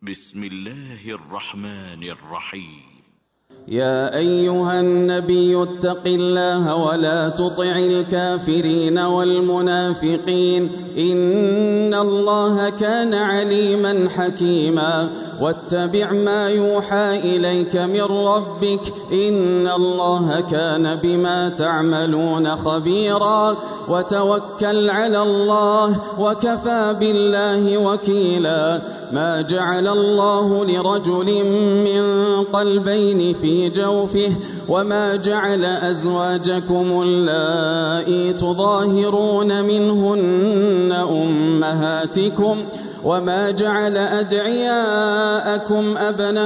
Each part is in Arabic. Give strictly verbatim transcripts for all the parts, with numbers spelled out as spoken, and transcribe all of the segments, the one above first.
بسم الله الرحمن الرحيم. يا أيها النبي اتق الله ولا تطع الكافرين والمنافقين إن الله كان عليما حكيما واتبع ما يوحى إليك من ربك إن الله كان بما تعملون خبيرا وتوكل على الله وكفى بالله وكيلا ما جعل الله لرجل من قلبين في جوفه وما جعل أزواجكم اللائي تظاهرون منهن أمهاتكم وما جعل أدعياءكم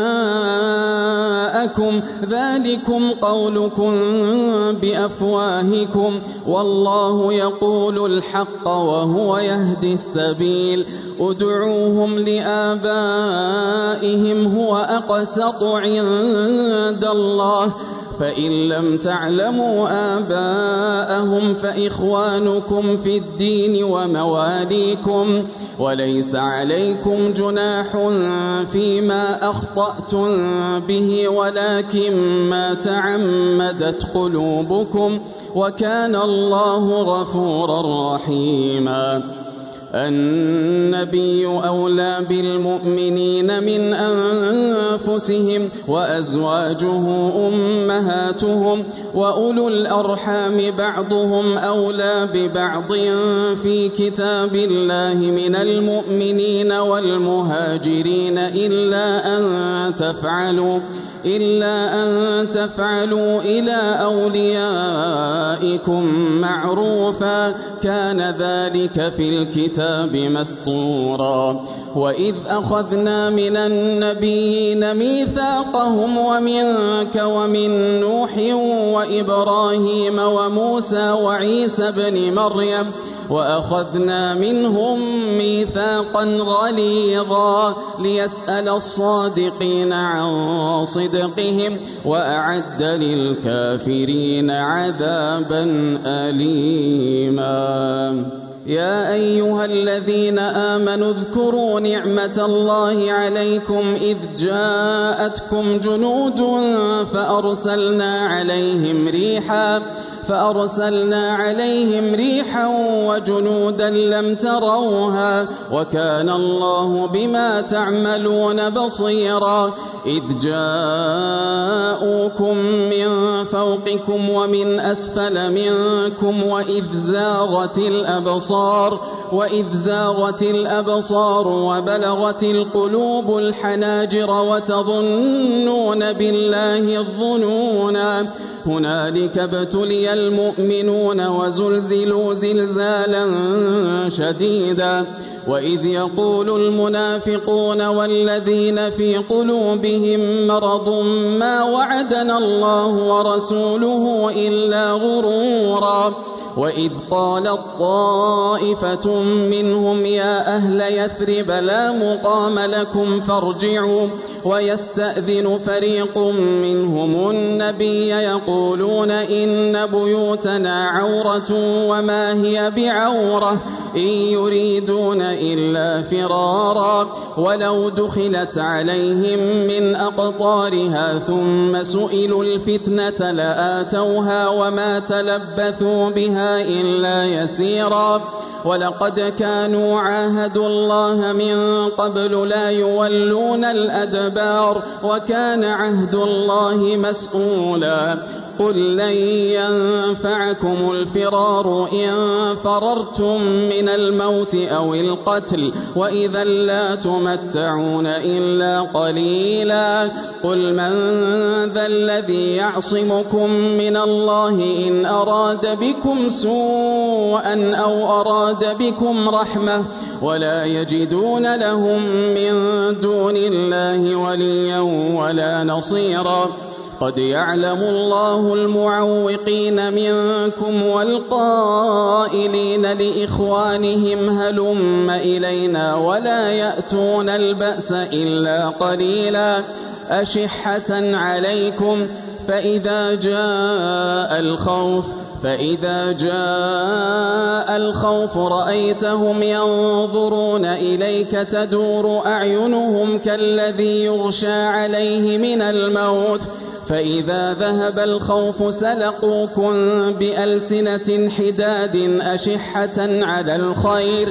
أبناءكم ذلكم قولكم بأفواهكم والله يقول الحق وهو يهدي السبيل ادعوهم لآبائهم هو أقسط عند الله فإن لم تعلموا آباءهم فإخوانكم في الدين ومواليكم وليس عليكم جناح فيما أخطأتم به ولكن ما تعمدت قلوبكم وكان الله غفورا رحيما. النبي أولى بالمؤمنين من أنفسهم وأزواجه أمهاتهم وأولو الأرحام بعضهم أولى ببعض في كتاب الله من المؤمنين والمهاجرين إلا أن تفعلوا إلا أن تفعلوا إلى أوليائكم معروفا كان ذلك في الكتاب مسطورا. وإذ أخذنا من النبيين ميثاقهم ومنك ومن نوح وإبراهيم وموسى وعيسى بن مريم وأخذنا منهم ميثاقا غليظا ليسأل الصادقين عن صدقهم وأعد للكافرين عذابا أليما. يا أيها الذين آمنوا اذكروا نعمة الله عليكم إذ جاءتكم جنود فأرسلنا عليهم ريحا فأرسلنا عليهم ريحا وجنودا لم تروها وكان الله بما تعملون بصيرا. إذ جاءوكم من فوقكم ومن أسفل منكم وإذ زاغت الأبصار وإذ زاغت الأبصار وبلغت القلوب الحناجر وتظنون بالله الظنونا هنالك ابتلي المؤمنون وزلزلوا زلزالا شديدا. وإذ يقول المنافقون والذين في قلوبهم مرض ما وعدنا الله ورسوله إلا غرورا. وإذ قالت طائفة منهم يا أهل يثرب لا مقام لكم فارجعوا ويستأذن فريق منهم النبي يقولون إن بيوتنا عورة وما هي بعورة إن يريدون إلا فرارا ولو دخلت عليهم من أقطارها ثم سئلوا الفتنة لآتوها وما تلبثوا بها إلا يسيرا. ولقد كانوا عاهدوا الله من قبل لا يولون الأدبار وكان عهد الله مسؤولا. قل لن ينفعكم الفرار إن فررتم من الموت أو القتل وإذا لا تمتعون إلا قليلا. قل من ذا الذي يعصمكم من الله إن أراد بكم سوءا أو أراد بكم رحمة ولا يجدون لهم من دون الله وليا ولا نصيرا. قد يعلم الله المعوقين منكم والقائلين لإخوانهم هلم إلينا ولا يأتون البأس إلا قليلا أشحة عليكم فإذا جاء الخوف فإذا جاء الخوف رأيتهم ينظرون إليك تدور أعينهم كالذي يغشى عليه من الموت فإذا ذهب الخوف سلقوكم بألسنة حداد أشحة على الخير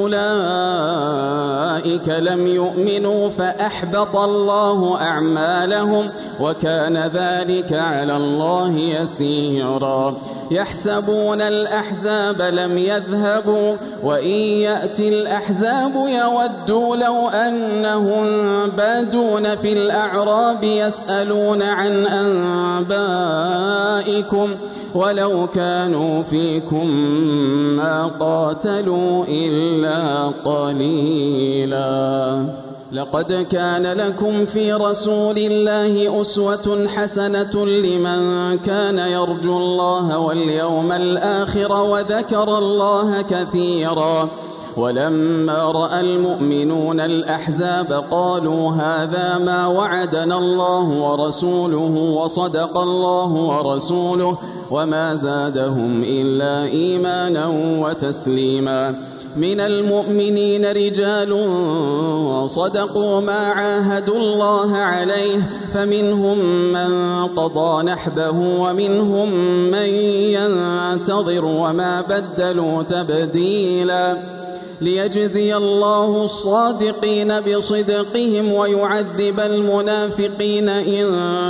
أولئك لم يؤمنوا فأحبط الله أعمالهم وكان ذلك على الله يسيرا يحسبون الأحزاب لم يذهبوا وإن يأتي الأحزاب يودوا لو أنهم بادون في الأعراب يسألون عن أنبائكم ولو كانوا فيكم ما قاتلوا إلا قليلا لقد كان لكم في رسول الله أسوة حسنة لمن كان يرجو الله واليوم الآخر وذكر الله كثيرا ولما رأى المؤمنون الأحزاب قالوا هذا ما وعدنا الله ورسوله وصدق الله ورسوله وما زادهم إلا إيمانا وتسليما من المؤمنين رجال صدقوا ما عاهدوا الله عليه فمنهم من قضى نحبه ومنهم من ينتظر وما بدلوا تبديلا ليجزي الله الصادقين بصدقهم ويعذب المنافقين إن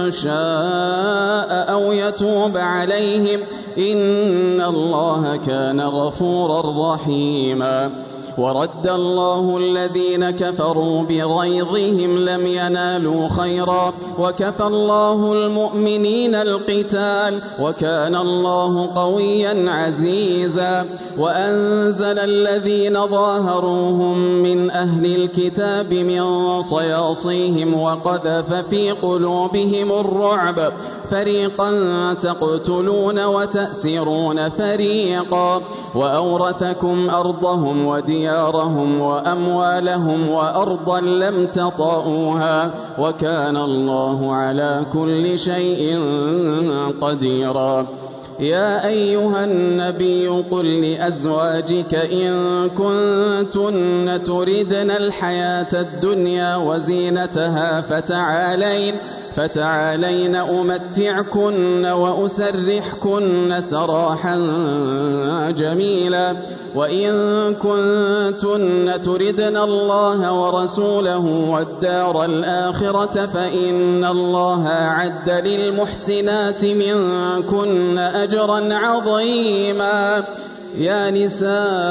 شاء أو يتوب عليهم إن الله كان غفورا رحيما ورد الله الذين كفروا بغيظهم لم ينالوا خيرا وكفى الله المؤمنين القتال وكان الله قويا عزيزا وأنزل الذين ظاهروهم من أهل الكتاب من صياصيهم وقذف في قلوبهم الرعب فريقا تقتلون وتأسرون فريقا وأورثكم أرضهم وديارهم وأموالهم وأرضا لم تطئوها وكان الله على كل شيء قديرا يا أيها النبي قل لأزواجك إن كنتن تردن الحياة الدنيا وزينتها فتعالين فتعالين أمتعكن وأسرحكن سراحا جميلا وإن كنتن تردن الله ورسوله والدار الآخرة فإن الله أعد للمحسنات منكن أجرا عظيما يا نساء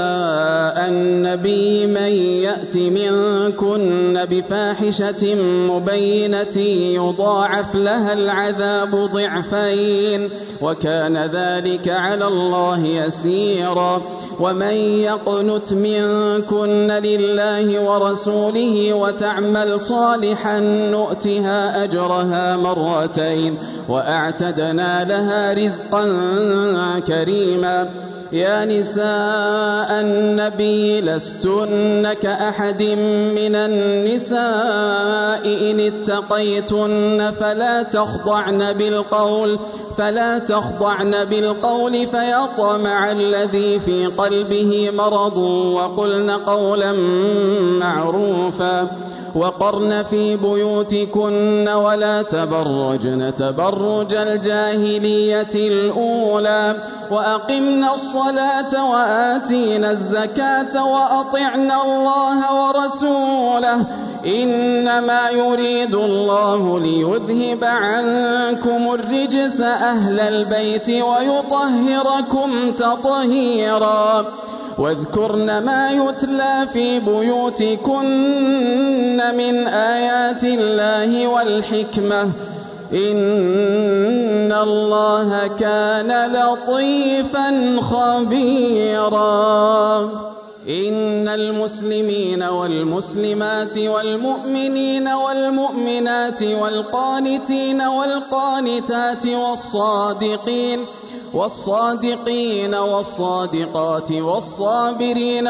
النبي من يأت منكن بفاحشة مبينة يضاعف لها العذاب ضعفين وكان ذلك على الله يسيرا ومن يقنت منكن لله ورسوله وتعمل صالحا نؤتها أجرها مرتين وأعتدنا لها رزقا كريما يا نساء النبي لستن كأحد من النساء إن اتقيتن فلا تخضعن بالقول فلا تخضعن بالقول فيطمع الذي في قلبه مرض وقلن قولا معروفا وقرن في بيوتكن ولا تبرجن تبرج الجاهلية الأولى وأقمنا الصلاة وآتينا الزكاة وأطعنا الله ورسوله إنما يريد الله ليذهب عنكم الرجس أهل البيت ويطهركم تطهيرا واذكرن ما يتلى في بيوتكن من آيات الله والحكمة إن الله كان لطيفا خبيرا إن المسلمين والمسلمات والمؤمنين والمؤمنات والقانتين والقانتات والصادقين والصادقين والصادقات والصابرين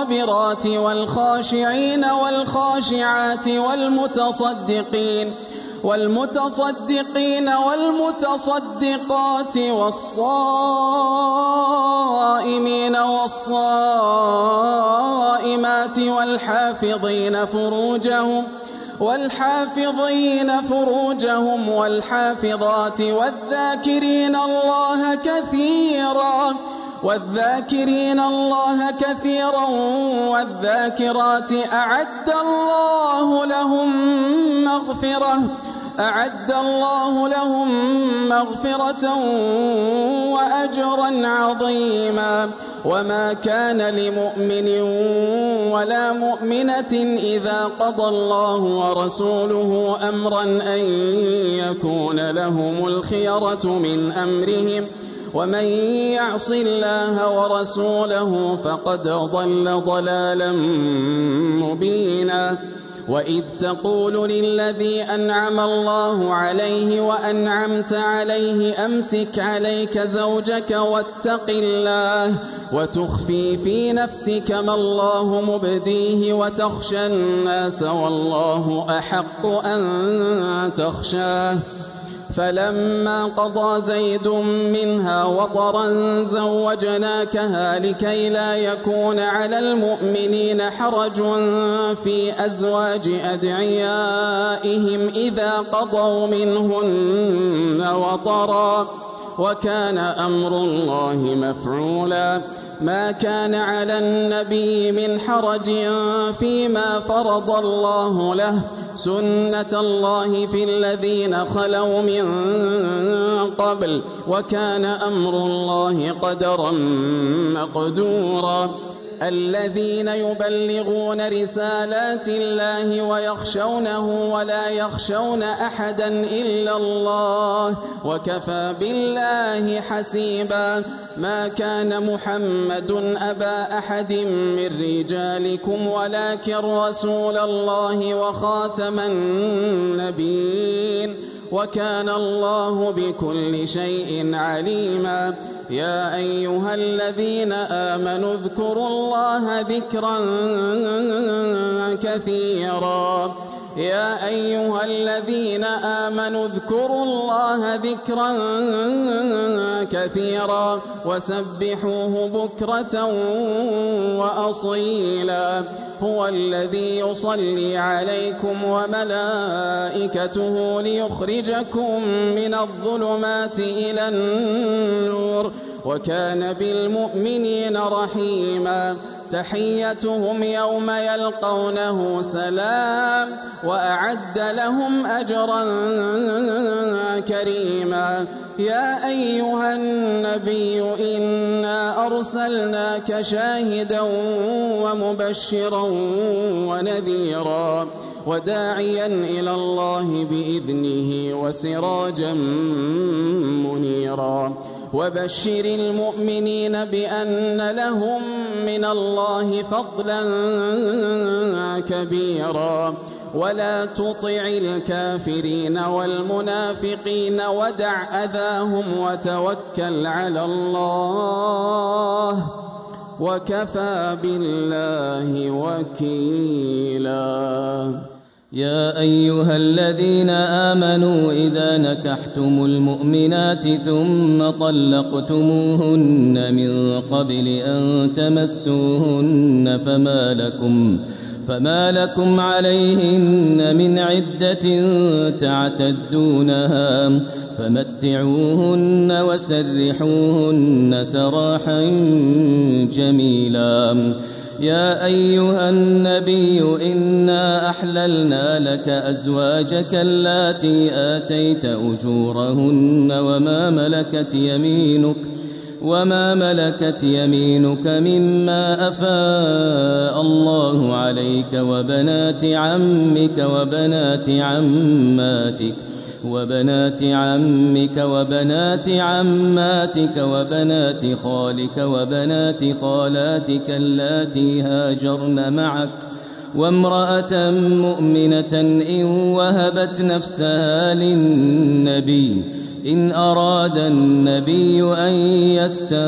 والصابرات والخاشعين والخاشعات والمتصدقين والمتصدقين والمتصدقات والصائمين والصائمات والحافظين فروجهم والحافظين فروجهم والحافظات والذاكرين الله كثيرا والذاكرين الله كثيرا والذاكرات أعد الله لهم مغفرة أعد الله لهم مغفرة وأجرا عظيما. وما كان لمؤمن ولا مؤمنة إذا قضى الله ورسوله أمرا أن يكون لهم الخيرة من أمرهم ومن يعص الله ورسوله فقد ضل ضلالا مبينا. وإذ تقول للذي أنعم الله عليه وأنعمت عليه أمسك عليك زوجك واتق الله وتخفي في نفسك ما الله مبديه وتخشى الناس والله أحق أن تخشاه. فلما قضى زيد منها وطرا زوجناكها لكي لا يكون على المؤمنين حرج في أزواج أدعيائهم إذا قضوا منهن وطرا وكان أمر الله مفعولا. ما كان على النبي من حرج فيما فرض الله له سنة الله في الذين خلوا من قبل وكان أمر الله قدرا مقدورا. الذين يبلغون رسالات الله ويخشونه ولا يخشون أحدا إلا الله وكفى بالله حسيبا. ما كان محمد أبا أحد من رجالكم ولكن رسول الله وخاتم النبيين وكان الله بكل شيء عليما. يا أيها الذين آمنوا اذكروا الله ذكرا كثيرا يا أيها الذين آمنوا اذكروا الله ذكرا كثيرا وسبحوه بكرة وأصيلا. هو الذي يصلي عليكم وملائكته ليخرجكم من الظلمات إلى النور وكان بالمؤمنين رحيما. تحيتهم يوم يلقونه سلام وأعد لهم أجرا كريما. يا أيها النبي إنا أرسلناك شاهدا ومبشرا ونذيرا وداعيا إلى الله بإذنه وسراجا منيرا. وبشر المؤمنين بأن لهم من الله فضلا كبيرا. ولا تطع الكافرين والمنافقين ودع أذاهم وتوكل على الله وكفى بالله وكيلا. يا أيها الذين آمنوا إذا نكحتم المؤمنات ثم طلقتموهن من قبل أن تمسوهن فما لكم فما لكم عليهن من عدة تعتدونها فمتعوهن وسرحوهن سراحا جميلا. يا أيها النبي إنا أحللنا لك أزواجك اللاتي آتيت أجورهن وما ملكت يمينك وما ملكت يمينك مما أفاء الله عليك وبنات عمك وبنات عماتك وبنات عمك وبنات عماتك وبنات خالك وبنات خالاتك اللاتي هاجرن معك وامرأة مؤمنة إن وهبت نفسها للنبي إن أراد النبي أن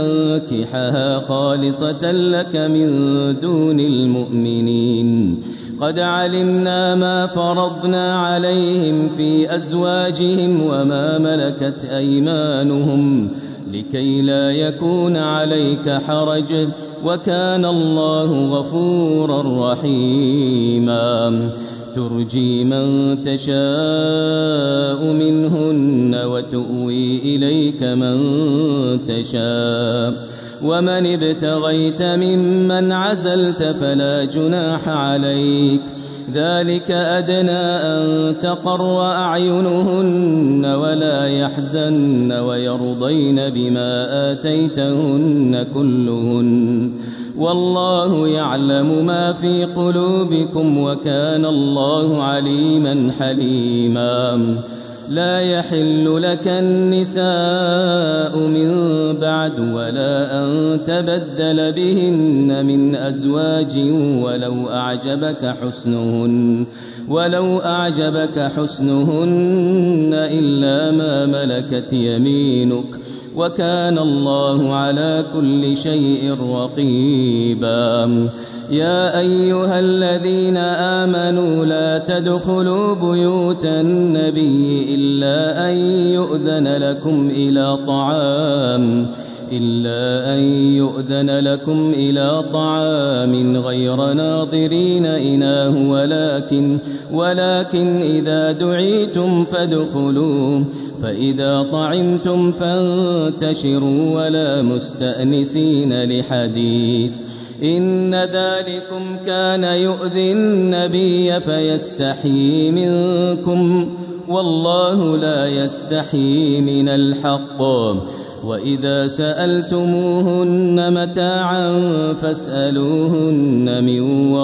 يستنكحها خالصة لك من دون المؤمنين قد علمنا ما فرضنا عليهم في أزواجهم وما ملكت أيمانهم لكي لا يكون عليك حرج وكان الله غفورا رحيما ترجي من تشاء منهن وتؤوي إليك من تشاء ومن ابتغيت ممن عزلت فلا جناح عليك ذلك أدنى أن تقر أعينهن ولا يحزن ويرضين بما آتيتهن كلهن والله يعلم ما في قلوبكم وكان الله عليما حليما لا يحل لك النساء من بعد ولا أن تبدل بهن من أزواج ولو أعجبك حسنهن ولو أعجبك حسنهن إلا ما ملكت يمينك وكان الله على كل شيء رقيبا يا أيها الذين آمنوا لا تدخلوا بيوت النبي إلا أن يؤذن لكم إلى طعام إلا أن يؤذن لكم إلى طعام غير ناظرين إناه ولكن ولكن إذا دعيتم فادخلوا فإذا طعمتم فانتشروا ولا مستأنسين لحديث إن ذلكم كان يؤذي النبي فيستحيي منكم والله لا يستحيي من الحق وإذا سألتموهن متاعا فاسألوهن من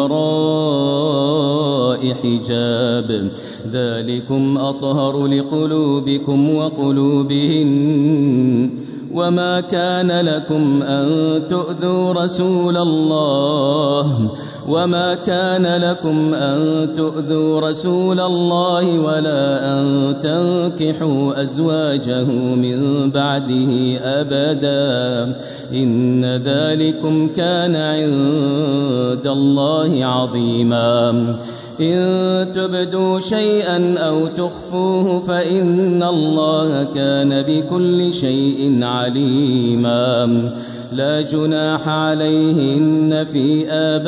وراء حجاب ذلكم أطهر لقلوبكم وقلوبهن وما كان لكم أن تؤذوا رسول الله وما كان لكم أن تؤذوا رسول الله ولا أن تنكحوا أزواجه من بعده أبدا إن ذلكم كان عند الله عظيما إن تبدوا شيئا أو تخفوه فإن الله كان بكل شيء عليما لا جناح عليهن في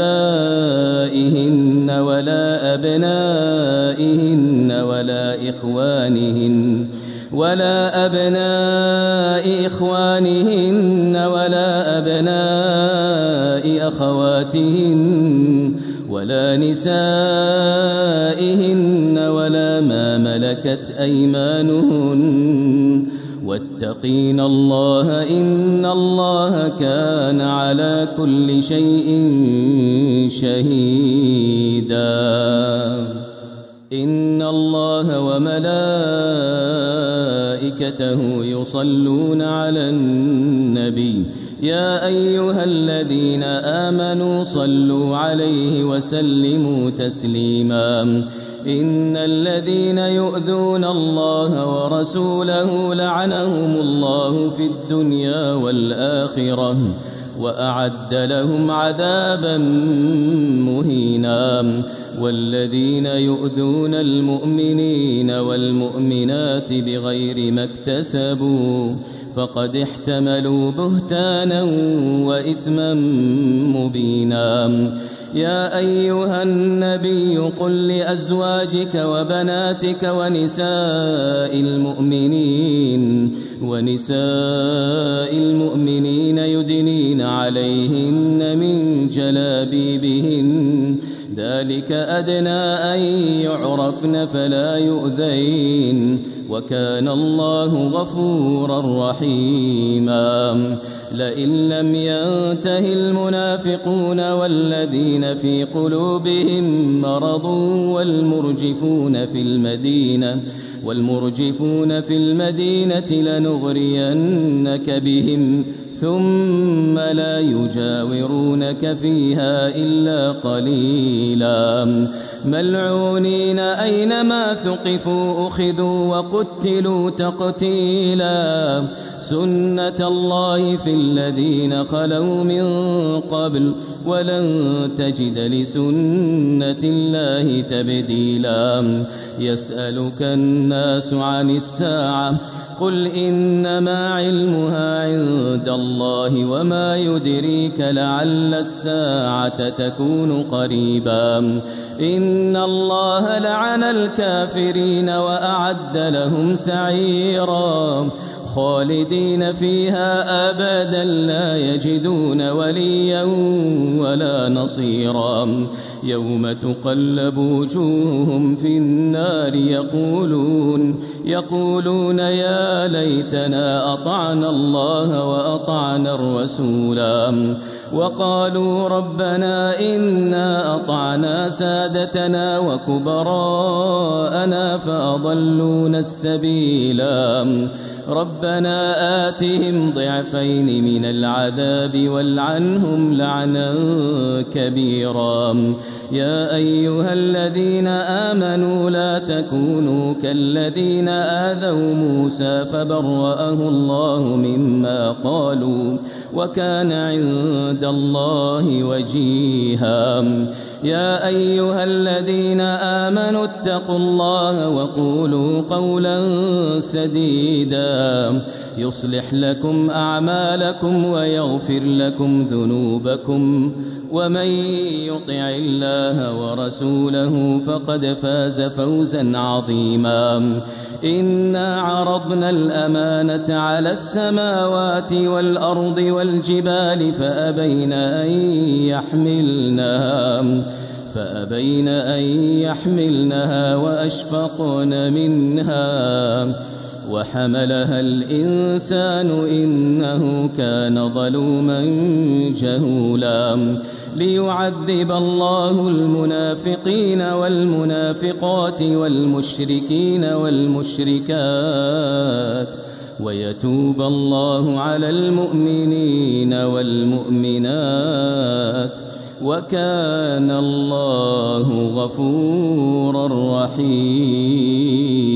آبائهن ولا أبنائهن ولا إخوانهن ولا أبناء إخوانهن ولا أبناء أخواتهن ولا نسائهن ولا ما ملكت أيمانهن واتقين الله إن الله كان على كل شيء شهيدا إن الله وملائكته يصلون على النبي يا أيها الذين آمنوا صلوا عليه وسلموا تسليما إن الذين يؤذون الله ورسوله لعنهم الله في الدنيا والآخرة وأعد لهم عذابا مهينا والذين يؤذون المؤمنين والمؤمنات بغير ما اكتسبوا فقد احتملوا بهتانا وإثما مبينا يا أيها النبي قل لأزواجك وبناتك ونساء المؤمنين ونساء المؤمنين يدنين عليهن من جلابيبهن ذلك أدنى أن يعرفن فلا يؤذين وكان الله غفورا رحيما لئن لم ينته المنافقون والذين في قلوبهم مرض والمرجفون في المدينة والمرجفون في المدينة لنغرينك بهم ثم لا يجاورونك فيها إلا قليلا ملعونين أينما ثقفوا أخذوا وقتلوا تقتيلا سنة الله في الذين خلوا من قبل ولن تجد لسنة الله تبديلا يسألك الناس عن الساعة قل إنما علمها عند الله وما يدريك لعل الساعة تكون قريبا إن الله لعن الكافرين وأعد لهم سعيرا خالدين فيها أبدا لا يجدون وليا ولا نصيرا يوم تقلب وجوههم في النار يقولون يقولون يا ليتنا أطعنا الله وأطعنا الرسولا وقالوا ربنا إنا أطعنا سادتنا وكبراءنا فأضلونا السبيلا ربنا آتهم ضعفين من العذاب والعنهم لعنا كبيرا يا أيها الذين آمنوا لا تكونوا كالذين آذوا موسى فبرأه الله مما قالوا وكان عند الله وجيها يا أيها الذين آمنوا اتقوا الله وقولوا قولا سديدا يصلح لكم أعمالكم ويغفر لكم ذنوبكم ومن يطع الله ورسوله فقد فاز فوزا عظيما إنا عرضنا الأمانة على السماوات والأرض والجبال فأبين أن يحملنها فأبين أن يحملنها وأشفقن منها وحملها الإنسان إنه كان ظلوما جهولا ليعذب الله المنافقين والمنافقات والمشركين والمشركات ويتوب الله على المؤمنين والمؤمنات وكان الله غفورا رحيما